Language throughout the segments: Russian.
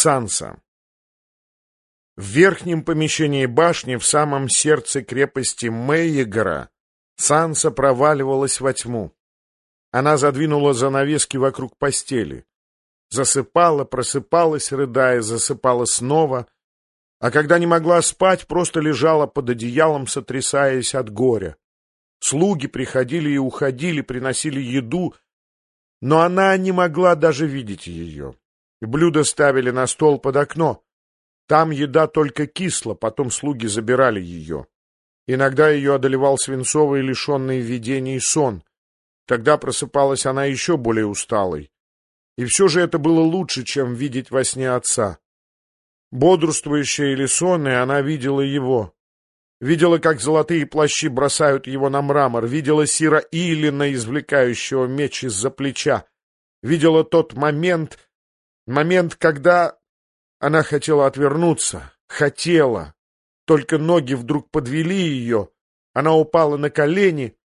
Санса. В верхнем помещении башни, в самом сердце крепости Мейегора, Санса проваливалась во тьму. Она задвинула занавески вокруг постели. Засыпала, просыпалась, рыдая, засыпала снова, а когда не могла спать, просто лежала под одеялом, сотрясаясь от горя. Слуги приходили и уходили, приносили еду, но она не могла даже видеть ее. Блюда ставили на стол под окно. Там еда только кисла, потом слуги забирали ее. Иногда ее одолевал свинцовый, лишенный видений сон. Тогда просыпалась она еще более усталой. И все же это было лучше, чем видеть во сне отца. Бодрствующая или сонная, она видела его. Видела, как золотые плащи бросают его на мрамор. Видела Сира Илина, извлекающего меч из-за плеча. Видела тот момент, когда она хотела отвернуться. Хотела. Только ноги вдруг подвели ее. Она упала на колени,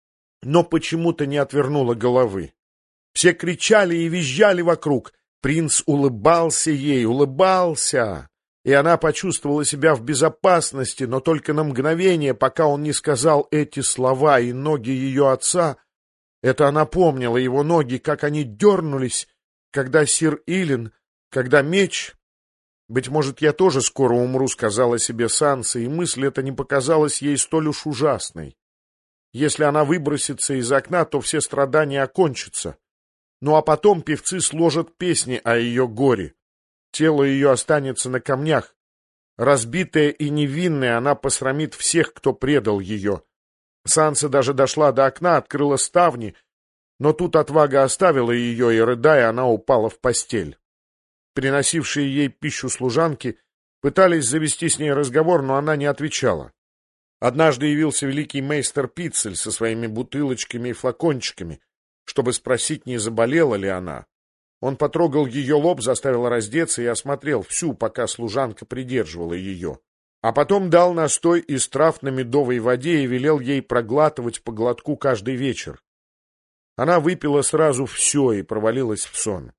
но почему-то не отвернула головы. Все кричали и визжали вокруг. Принц улыбался ей, улыбался. И она почувствовала себя в безопасности, но только на мгновение, пока он не сказал эти слова, и ноги ее отца... Это она помнила, его ноги, как они дернулись, когда Сир Илин, когда меч... «Быть может, я тоже скоро умру», — сказала себе Санса, и мысль эта не показалась ей столь уж ужасной. Если она выбросится из окна, то все страдания окончатся. Ну а потом певцы сложат песни о ее горе. Тело ее останется на камнях. Разбитая и невинная, она посрамит всех, кто предал ее. Санса даже дошла до окна, открыла ставни, но тут отвага оставила ее, и, рыдая, она упала в постель. Приносившие ей пищу служанки пытались завести с ней разговор, но она не отвечала. Однажды явился великий мейстер Пиццель со своими бутылочками и флакончиками, чтобы спросить, не заболела ли она. Он потрогал ее лоб, заставил раздеться и осмотрел всю, пока служанка придерживала ее. А потом дал настой из трав на медовой воде и велел ей проглатывать по глотку каждый вечер. Она выпила сразу все и провалилась в сон.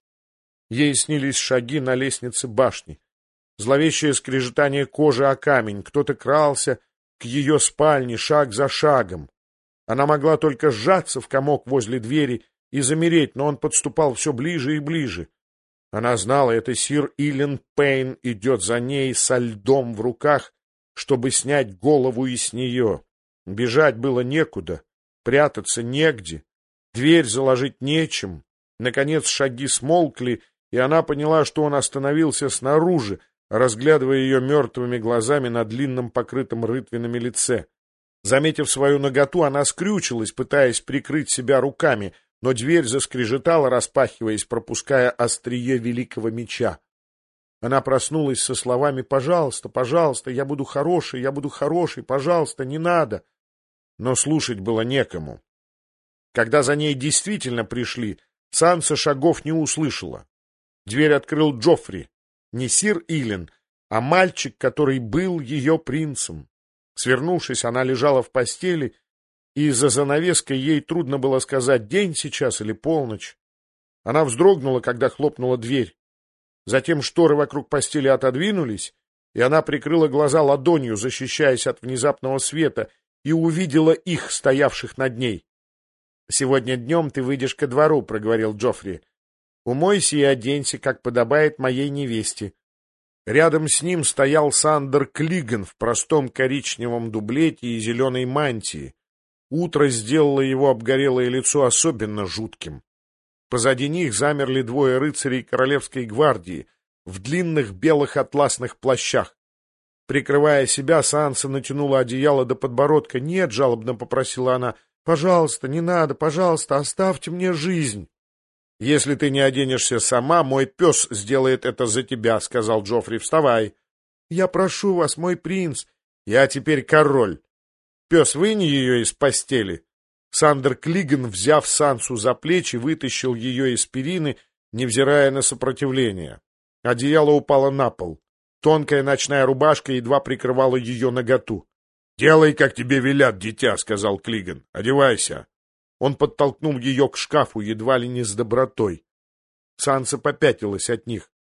Ей снились шаги на лестнице башни, зловещее скрежетание кожи о камень, кто-то крался к ее спальне шаг за шагом. Она могла только сжаться в комок возле двери и замереть, но он подступал все ближе и ближе. Она знала, это сир Илен Пейн идет за ней со льдом в руках, чтобы снять голову и с нее. Бежать было некуда, прятаться негде, дверь заложить нечем. Наконец шаги смолкли, и она поняла, что он остановился снаружи, разглядывая ее мертвыми глазами на длинном покрытом рытвинами лице. Заметив свою наготу, она скрючилась, пытаясь прикрыть себя руками, но дверь заскрежетала, распахиваясь, пропуская острие великого меча. Она проснулась со словами «Пожалуйста, пожалуйста, я буду хороший, пожалуйста, не надо». Но слушать было некому. Когда за ней действительно пришли, Санса шагов не услышала. Дверь открыл Джоффри, не сир Илен, а мальчик, который был ее принцем. Свернувшись, она лежала в постели, и за занавеской ей трудно было сказать, день сейчас или полночь. Она вздрогнула, когда хлопнула дверь. Затем шторы вокруг постели отодвинулись, и она прикрыла глаза ладонью, защищаясь от внезапного света, и увидела их, стоявших над ней. «Сегодня днем ты выйдешь ко двору», — проговорил Джоффри. «Умойся и оденься, как подобает моей невесте». Рядом с ним стоял Сандер Клиган в простом коричневом дублете и зеленой мантии. Утро сделало его обгорелое лицо особенно жутким. Позади них замерли двое рыцарей королевской гвардии в длинных белых атласных плащах. Прикрывая себя, Санса натянула одеяло до подбородка. «Нет», — жалобно попросила она, — «пожалуйста, не надо, пожалуйста, оставьте мне жизнь». «Если ты не оденешься сама, мой пес сделает это за тебя», — сказал Джоффри. «Вставай». «Я прошу вас, мой принц». «Я теперь король. Пес, вынь ее из постели». Сандер Клиган, взяв Сансу за плечи, вытащил ее из перины, невзирая на сопротивление. Одеяло упало на пол. Тонкая ночная рубашка едва прикрывала ее наготу. «Делай, как тебе велят, дитя», — сказал Клиган. «Одевайся». Он подтолкнул ее к шкафу, едва ли не с добротой. Санса попятилась от них.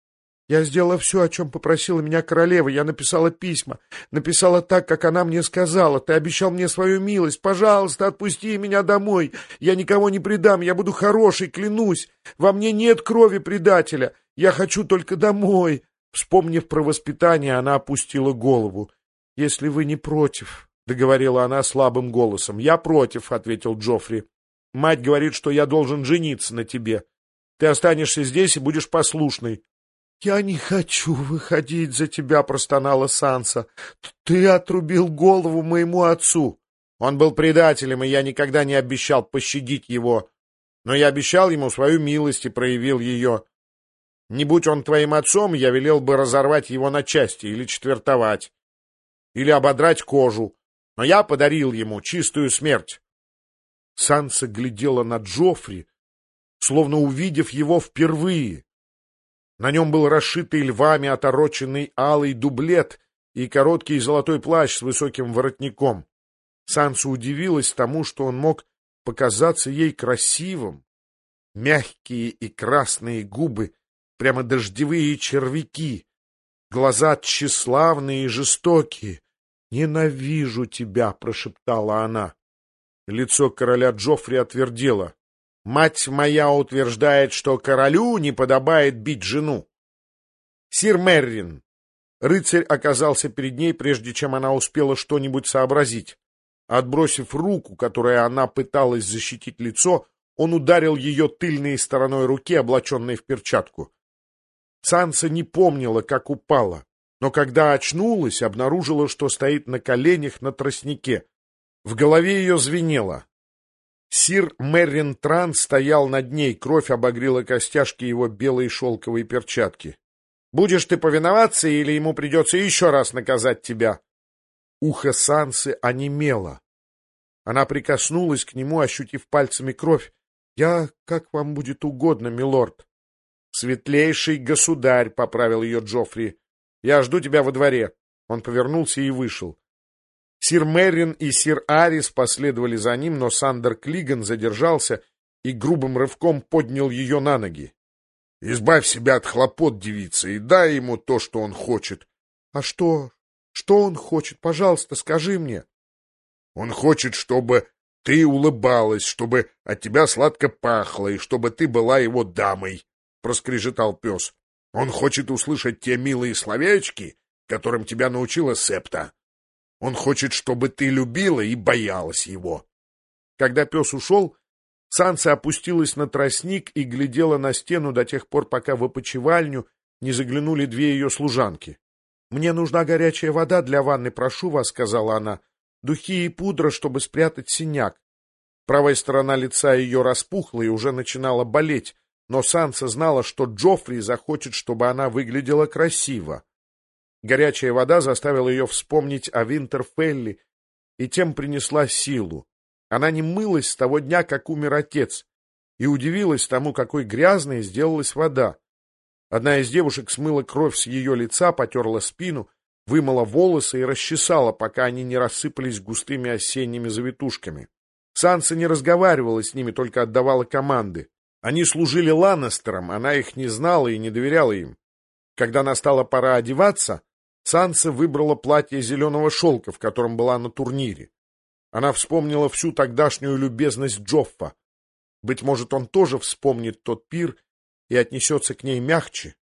Я сделала все, о чем попросила меня королева. Я написала письма. Написала так, как она мне сказала. Ты обещал мне свою милость. Пожалуйста, отпусти меня домой. Я никого не предам. Я буду хорошей, клянусь. Во мне нет крови предателя. Я хочу только домой». Вспомнив про воспитание, она опустила голову. «Если вы не против», — договорила она слабым голосом. «Я против», — ответил Джоффри. «Мать говорит, что я должен жениться на тебе. Ты останешься здесь и будешь послушной». «Я не хочу выходить за тебя», — простонала Санса. «Ты отрубил голову моему отцу». «Он был предателем, и я никогда не обещал пощадить его. Но я обещал ему свою милость и проявил ее. Не будь он твоим отцом, я велел бы разорвать его на части или четвертовать, или ободрать кожу. Но я подарил ему чистую смерть». Санса глядела на Джоффри, словно увидев его впервые. На нем был расшитый львами отороченный алый дублет и короткий золотой плащ с высоким воротником. Санса удивилась тому, что он мог показаться ей красивым. Мягкие и красные губы, прямо дождевые червяки, глаза тщеславные и жестокие. «Ненавижу тебя», — прошептала она. Лицо короля Джоффри отвердело. «Мать моя утверждает, что королю не подобает бить жену». «Сир Меррин». Рыцарь оказался перед ней, прежде чем она успела что-нибудь сообразить. Отбросив руку, которой она пыталась защитить лицо, он ударил ее тыльной стороной руки, облаченной в перчатку. Санса не помнила, как упала, но когда очнулась, обнаружила, что стоит на коленях на тростнике. В голове ее звенело. Сир Меррин Тран стоял над ней, кровь обогрела костяшки его белой шелковой перчатки. «Будешь ты повиноваться, или ему придется еще раз наказать тебя?» Ухо Сансы онемело. Она прикоснулась к нему, ощутив пальцами кровь. «Я, как вам будет угодно, милорд». «Светлейший государь», — поправил ее Джоффри. «Я жду тебя во дворе». Он повернулся и вышел. Сир Меррин и сир Арис последовали за ним, но Сандер Клиган задержался и грубым рывком поднял ее на ноги. «Избавь себя от хлопот, девица, и дай ему то, что он хочет». «А что? Что он хочет? Пожалуйста, скажи мне». «Он хочет, чтобы ты улыбалась, чтобы от тебя сладко пахло, и чтобы ты была его дамой», — проскрежетал пес. «Он хочет услышать те милые словечки, которым тебя научила Септа. Он хочет, чтобы ты любила и боялась его». Когда пес ушел, Санса опустилась на тростник и глядела на стену до тех пор, пока в опочивальню не заглянули две ее служанки. «Мне нужна горячая вода для ванны, прошу вас», — сказала она. «Духи и пудра, чтобы спрятать синяк». Правая сторона лица ее распухла и уже начинала болеть, но Санса знала, что Джоффри захочет, чтобы она выглядела красиво. Горячая вода заставила ее вспомнить о Винтерфелле и тем принесла силу. Она не мылась с того дня, как умер отец, и удивилась тому, какой грязной сделалась вода. Одна из девушек смыла кровь с ее лица, потерла спину, вымыла волосы и расчесала, пока они не рассыпались густыми осенними завитушками. Санса не разговаривала с ними, только отдавала команды. Они служили Ланнестерам, она их не знала и не доверяла им. Когда настала пора одеваться, Санса выбрала платье зеленого шелка, в котором была на турнире. Она вспомнила всю тогдашнюю любезность Джоффа. Быть может, он тоже вспомнит тот пир и отнесется к ней мягче.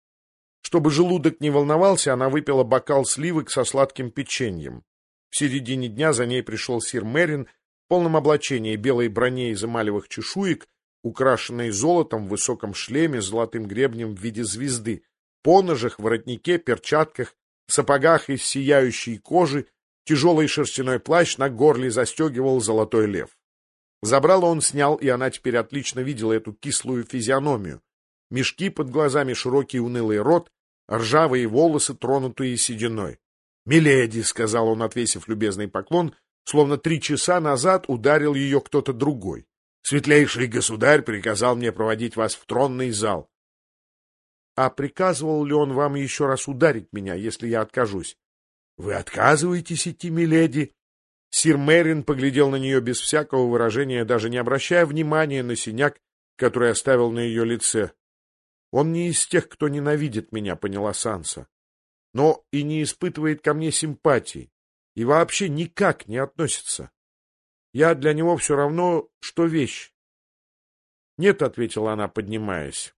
Чтобы желудок не волновался, она выпила бокал сливок со сладким печеньем. В середине дня за ней пришел сир Меррин в полном облачении, белой броне из эмалевых чешуек, украшенной золотом, в высоком шлеме с золотым гребнем в виде звезды, поножах, воротнике, перчатках, сапогах из сияющей кожи, тяжелый шерстяной плащ на горле застегивал золотой лев. Забрало он снял, и она теперь отлично видела эту кислую физиономию. Мешки под глазами, широкий унылый рот, ржавые волосы, тронутые сединой. «Миледи», — сказал он, отвесив любезный поклон, словно 3 часа назад ударил ее кто-то другой. «Светлейший государь приказал мне проводить вас в тронный зал». «А приказывал ли он вам еще раз ударить меня, если я откажусь?» «Вы отказываетесь идти, миледи?» Сир Меррин поглядел на нее без всякого выражения, даже не обращая внимания на синяк, который оставил на ее лице. Он не из тех, кто ненавидит меня, поняла Санса, но и не испытывает ко мне симпатии, и вообще никак не относится. Я для него все равно, что вещь. Нет, — ответила она, поднимаясь.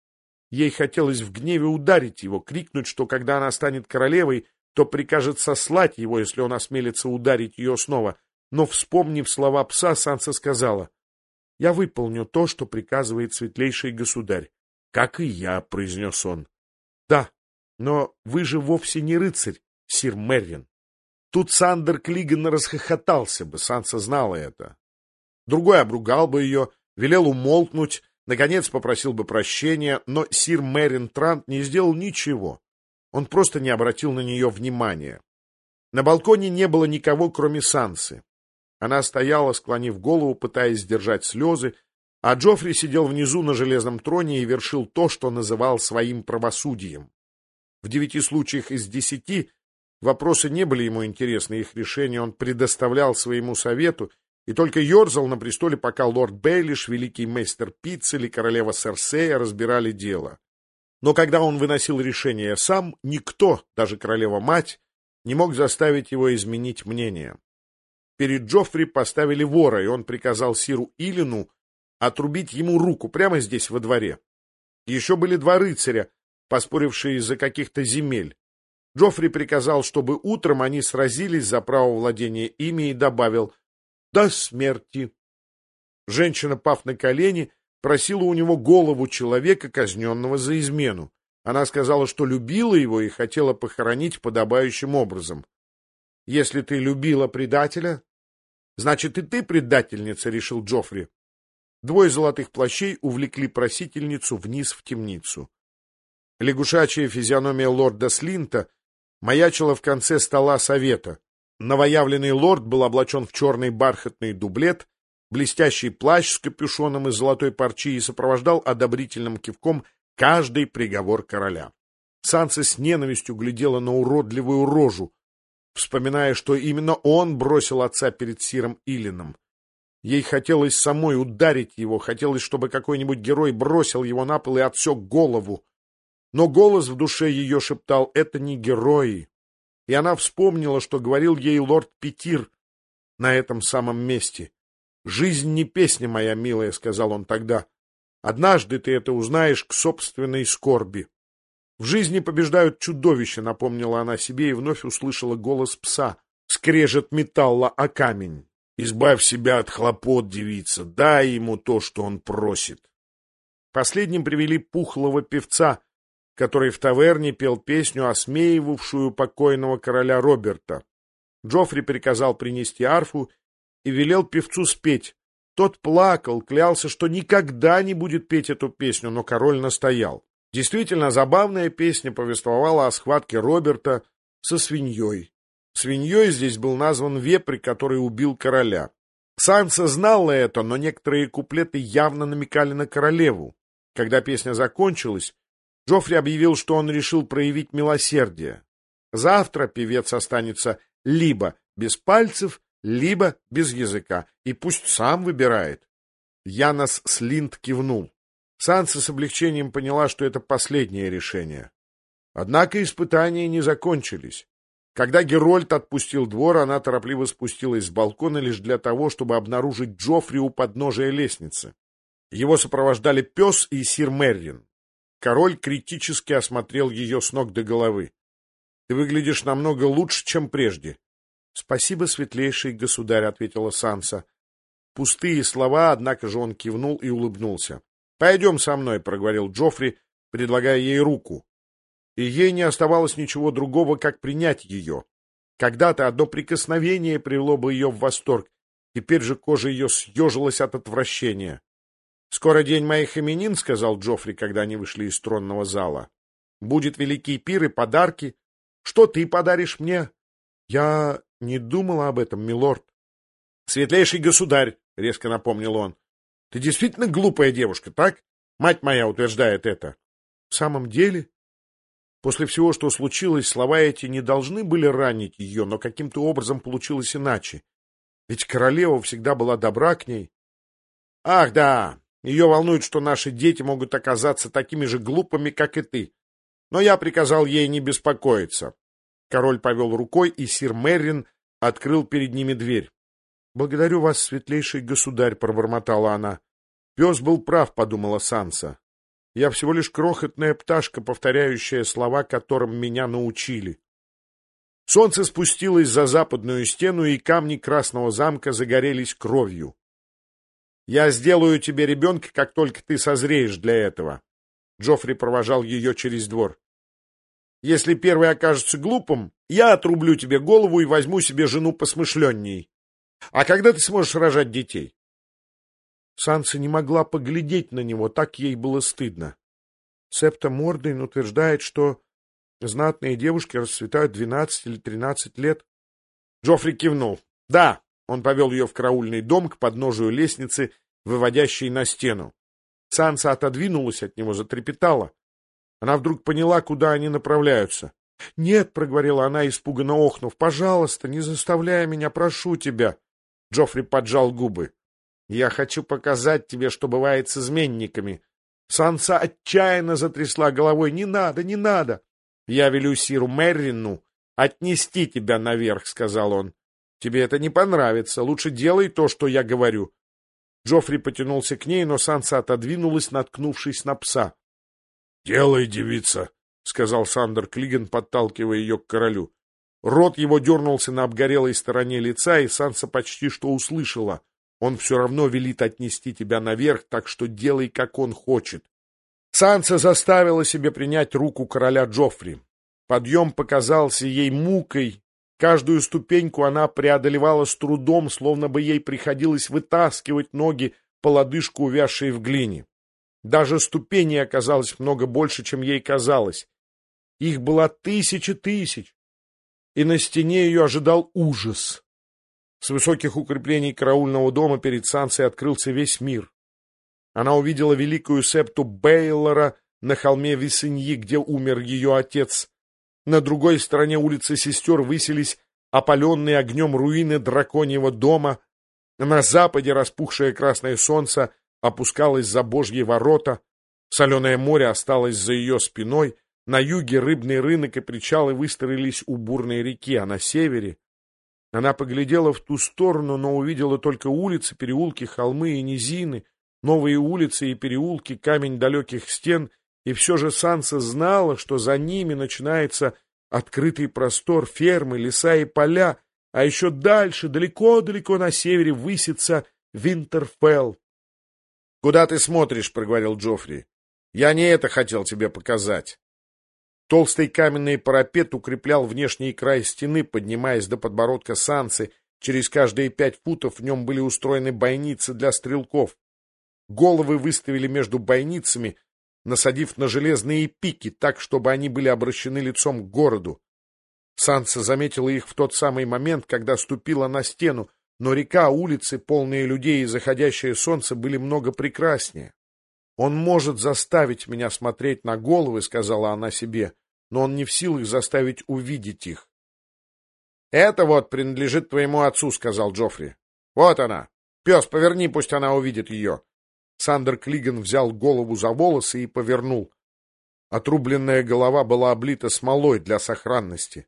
Ей хотелось в гневе ударить его, крикнуть, что когда она станет королевой, то прикажет сослать его, если он осмелится ударить ее снова. Но, вспомнив слова пса, Санса сказала: — Я выполню то, что приказывает светлейший государь. — Как и я, — произнес он. — Да, но вы же вовсе не рыцарь, сир Меррин. Тут Сандер Клиган расхохотался бы, Санса знала это. Другой обругал бы ее, велел умолкнуть, наконец попросил бы прощения, но сир Меррин Трант не сделал ничего. Он просто не обратил на нее внимания. На балконе не было никого, кроме Сансы. Она стояла, склонив голову, пытаясь сдержать слезы, а Джоффри сидел внизу на железном троне и вершил то, что называл своим правосудием. В 9 случаях из 10 вопросы не были ему интересны, их решение он предоставлял своему совету и только ерзал на престоле, пока лорд Бейлиш, великий мейстер Питц или королева Серсея разбирали дело. Но когда он выносил решение сам, никто, даже королева-мать, не мог заставить его изменить мнение. Перед Джоффри поставили вора, и он приказал сиру Илину отрубить ему руку прямо здесь, во дворе. Еще были 2 рыцаря, поспорившие из-за каких-то земель. Джоффри приказал, чтобы утром они сразились за право владения ими, и добавил: «До смерти». Женщина, пав на колени, просила у него голову человека, казненного за измену. Она сказала, что любила его и хотела похоронить подобающим образом. «Если ты любила предателя, значит, и ты предательница», — решил Джоффри. 2 золотых плащей увлекли просительницу вниз в темницу. Лягушачья физиономия лорда Слинта маячила в конце стола совета. Новоявленный лорд был облачен в черный бархатный дублет, блестящий плащ с капюшоном из золотой парчи и сопровождал одобрительным кивком каждый приговор короля. Санса с ненавистью глядела на уродливую рожу, вспоминая, что именно он бросил отца перед сиром Илином. Ей хотелось самой ударить его, хотелось, чтобы какой-нибудь герой бросил его на пол и отсек голову. Но голос в душе ее шептал: это не герои. И она вспомнила, что говорил ей лорд Петир на этом самом месте. «Жизнь не песня, моя милая», — сказал он тогда. «Однажды ты это узнаешь к собственной скорби». «В жизни побеждают чудовища», — напомнила она себе и вновь услышала голос пса, скрежет металла о камень. «Избавь себя от хлопот, девица, дай ему то, что он просит». Последним привели пухлого певца, который в таверне пел песню, осмеивавшую покойного короля Роберта. Джоффри приказал принести арфу и велел певцу спеть. Тот плакал, клялся, что никогда не будет петь эту песню, но король настоял. Действительно, забавная песня повествовала о схватке Роберта со свиньей. Свиньей здесь был назван вепрь, который убил короля. Санса знала это, но некоторые куплеты явно намекали на королеву. Когда песня закончилась, Джоффри объявил, что он решил проявить милосердие. Завтра певец останется либо без пальцев, либо без языка, и пусть сам выбирает. Янос Слинт кивнул. Санса с облегчением поняла, что это последнее решение. Однако испытания не закончились. Когда Герольд отпустил двор, она торопливо спустилась с балкона лишь для того, чтобы обнаружить Джоффри у подножия лестницы. Его сопровождали пес и сир Меррин. Король критически осмотрел ее с ног до головы. — Ты выглядишь намного лучше, чем прежде. — Спасибо, светлейший государь, — ответила Санса. Пустые слова, однако же он кивнул и улыбнулся. — Пойдем со мной, — проговорил Джоффри, предлагая ей руку. И ей не оставалось ничего другого, как принять ее. Когда-то одно прикосновение привело бы ее в восторг, теперь же кожа ее съежилась от отвращения. — Скоро день моих именин, — сказал Джоффри, когда они вышли из тронного зала. — Будет великий пир и подарки. Что ты подаришь мне? — Я не думала об этом, милорд. — Светлейший государь, — резко напомнил он, — ты действительно глупая девушка, так? Мать моя утверждает это. — В самом деле? После всего, что случилось, слова эти не должны были ранить ее, но каким-то образом получилось иначе. Ведь королева всегда была добра к ней. — Ах, да! Ее волнует, что наши дети могут оказаться такими же глупыми, как и ты. Но я приказал ей не беспокоиться. Король повел рукой, и сир Меррин открыл перед ними дверь. — Благодарю вас, светлейший государь, — пробормотала она. — Пес был прав, — подумала Санса. Я всего лишь крохотная пташка, повторяющая слова, которым меня научили. Солнце спустилось за западную стену, и камни Красного замка загорелись кровью. «Я сделаю тебе ребенка, как только ты созреешь для этого». Джоффри провожал ее через двор. «Если первый окажется глупым, я отрублю тебе голову и возьму себе жену посмышленней. А когда ты сможешь рожать детей?» Санса не могла поглядеть на него, так ей было стыдно. Септа Мордейн утверждает, что знатные девушки расцветают 12 или 13 лет. Джоффри кивнул. «Да». Он повел ее в караульный дом к подножию лестницы, выводящей на стену. Санса отодвинулась от него, затрепетала. Она вдруг поняла, куда они направляются. «Нет», — проговорила она, испуганно охнув, — «пожалуйста, не заставляй меня, прошу тебя». Джоффри поджал губы. «Я хочу показать тебе, что бывает с изменниками». Санса отчаянно затрясла головой. «Не надо, не надо!» «Я велю сиру Меррину отнести тебя наверх», — сказал он. «Тебе это не понравится. Лучше делай то, что я говорю». Джоффри потянулся к ней, но Санса отодвинулась, наткнувшись на пса. «Делай, девица», — сказал Сандер Клиган, подталкивая ее к королю. Рот его дернулся на обгорелой стороне лица, и Санса почти что услышала. «Он все равно велит отнести тебя наверх, так что делай, как он хочет». Санса заставила себе принять руку короля Джоффри. Подъем показался ей мукой. Каждую ступеньку она преодолевала с трудом, словно бы ей приходилось вытаскивать ноги по лодыжку, увязшей в глине. Даже ступеней оказалось много больше, чем ей казалось. Их было тысячи тысяч, и на стене ее ожидал ужас. С высоких укреплений караульного дома перед Сансой открылся весь мир. Она увидела великую септу Бейлора на холме Висеньи, где умер ее отец. На другой стороне улицы Сестер высились опаленные огнем руины драконьего дома. На западе распухшее красное солнце опускалось за Божьи ворота. Соленое море осталось за ее спиной. На юге рыбный рынок и причалы выстроились у бурной реки, а на севере... Она поглядела в ту сторону, но увидела только улицы, переулки, холмы и низины, новые улицы и переулки, камень далеких стен, и все же Санса знала, что за ними начинается открытый простор, фермы, леса и поля, а еще дальше, далеко-далеко на севере, высится Винтерфелл. — Куда ты смотришь? — проговорил Джоффри. — Я не это хотел тебе показать. Толстый каменный парапет укреплял внешний край стены, поднимаясь до подбородка Сансы. Через каждые 5 футов в нем были устроены бойницы для стрелков. Головы выставили между бойницами, насадив на железные пики, так, чтобы они были обращены лицом к городу. Санса заметила их в тот самый момент, когда ступила на стену, но река, улицы, полные людей и заходящее солнце были много прекраснее. «Он может заставить меня смотреть на головы», — сказала она себе, но он не в силах заставить увидеть их. «Это вот принадлежит твоему отцу», — сказал Джоффри. «Вот она. Пес, поверни, пусть она увидит ее». Сандер Клиган взял голову за волосы и повернул. Отрубленная голова была облита смолой для сохранности.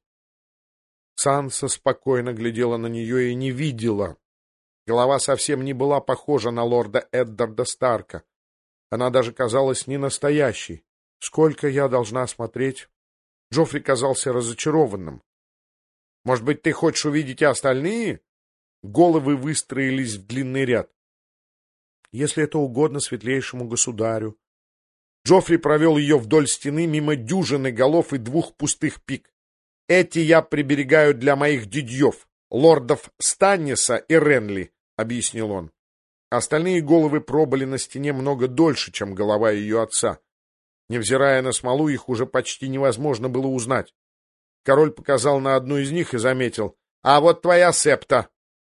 Санса спокойно глядела на нее и не видела. Голова совсем не была похожа на лорда Эддарда Старка. Она даже казалась не настоящей. «Сколько я должна смотреть?» Джоффри казался разочарованным. «Может быть, ты хочешь увидеть и остальные?» Головы выстроились в длинный ряд. «Если это угодно светлейшему государю». Джоффри провел ее вдоль стены мимо дюжины голов и 2 пустых пик. «Эти я приберегаю для моих дядьев, лордов Станниса и Ренли», — объяснил он. Остальные головы пробыли на стене много дольше, чем голова ее отца. Невзирая на смолу, их уже почти невозможно было узнать. Король показал на одну из них и заметил: «А вот твоя септа».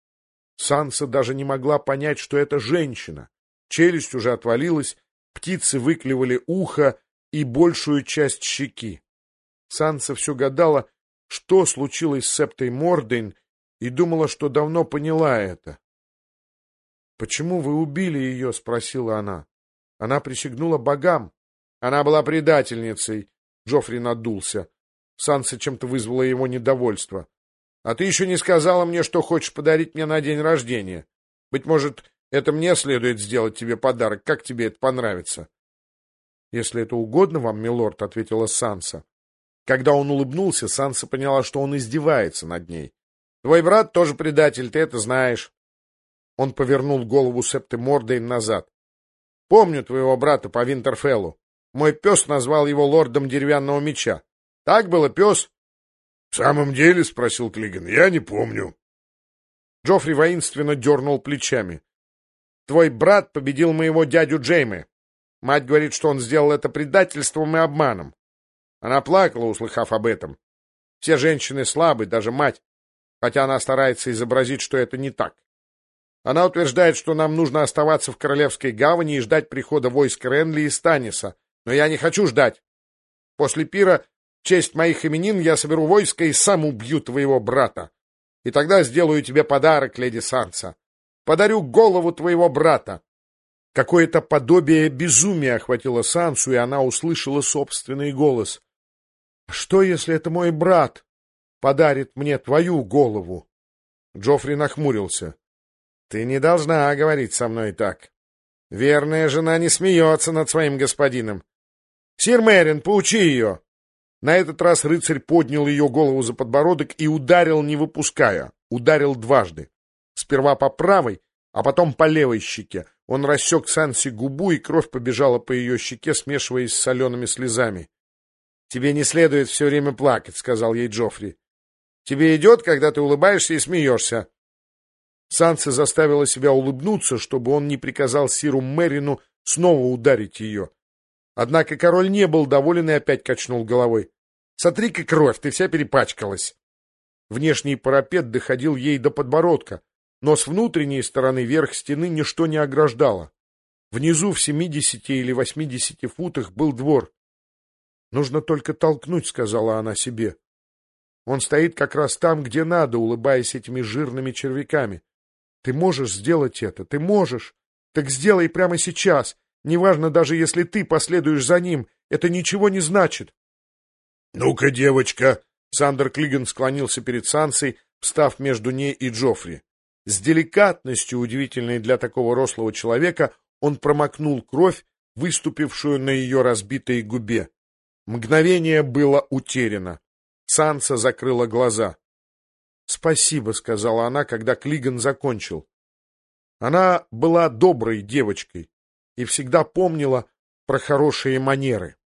Санса даже не могла понять, что это женщина. Челюсть уже отвалилась, птицы выклевали ухо и большую часть щеки. Санса все гадала, что случилось с септой Мордейн, и думала, что давно поняла это. «Почему вы убили ее?» — спросила она. Она присягнула богам. Она была предательницей. Джоффри надулся. Санса чем-то вызвала его недовольство. А ты еще не сказала мне, что хочешь подарить мне на день рождения. Быть может, это мне следует сделать тебе подарок. Как тебе это понравится? — Если это угодно вам, милорд, — ответила Санса. Когда он улыбнулся, Санса поняла, что он издевается над ней. — Твой брат тоже предатель, ты это знаешь. Он повернул голову Септы Мордейн назад. — Помню твоего брата по Винтерфеллу. Мой пес назвал его лордом деревянного меча. Так было, пес? — В самом деле, — спросил Клиган, — я не помню. Джоффри воинственно дернул плечами. — Твой брат победил моего дядю Джейме. Мать говорит, что он сделал это предательством и обманом. Она плакала, услыхав об этом. Все женщины слабы, даже мать, хотя она старается изобразить, что это не так. Она утверждает, что нам нужно оставаться в Королевской гавани и ждать прихода войск Ренли и Станиса. Но я не хочу ждать. После пира, в честь моих именин, я соберу войско и сам убью твоего брата. И тогда сделаю тебе подарок, леди Санса. Подарю голову твоего брата. Какое-то подобие безумия охватило Сансу, и она услышала собственный голос. — Что, если это мой брат подарит мне твою голову? Джоффри нахмурился. — Ты не должна говорить со мной так. Верная жена не смеется над своим господином. — Сир Мерин, поучи ее! На этот раз рыцарь поднял ее голову за подбородок и ударил, не выпуская. Ударил дважды. Сперва по правой, а потом по левой щеке. Он рассек Сансе губу, и кровь побежала по ее щеке, смешиваясь с солеными слезами. — Тебе не следует все время плакать, — сказал ей Джоффри. — Тебе идет, когда ты улыбаешься и смеешься. Санса заставила себя улыбнуться, чтобы он не приказал сиру Мерину снова ударить ее. Однако король не был доволен и опять качнул головой. — Сотри-ка кровь, ты вся перепачкалась. Внешний парапет доходил ей до подбородка, но с внутренней стороны верх стены ничто не ограждало. Внизу в 70 или 80 футах был двор. «Нужно только толкнуть», — сказала она себе. Он стоит как раз там, где надо, улыбаясь этими жирными червяками. Ты можешь сделать это, ты можешь. Так сделай прямо сейчас. Неважно, даже если ты последуешь за ним, это ничего не значит. — Ну-ка, девочка! Сандер Клиган склонился перед Сансой, встав между ней и Джоффри. С деликатностью, удивительной для такого рослого человека, он промокнул кровь, выступившую на ее разбитой губе. Мгновение было утеряно. Санса закрыла глаза. — Спасибо, — сказала она, когда Клиган закончил. Она была доброй девочкой и всегда помнила про хорошие манеры.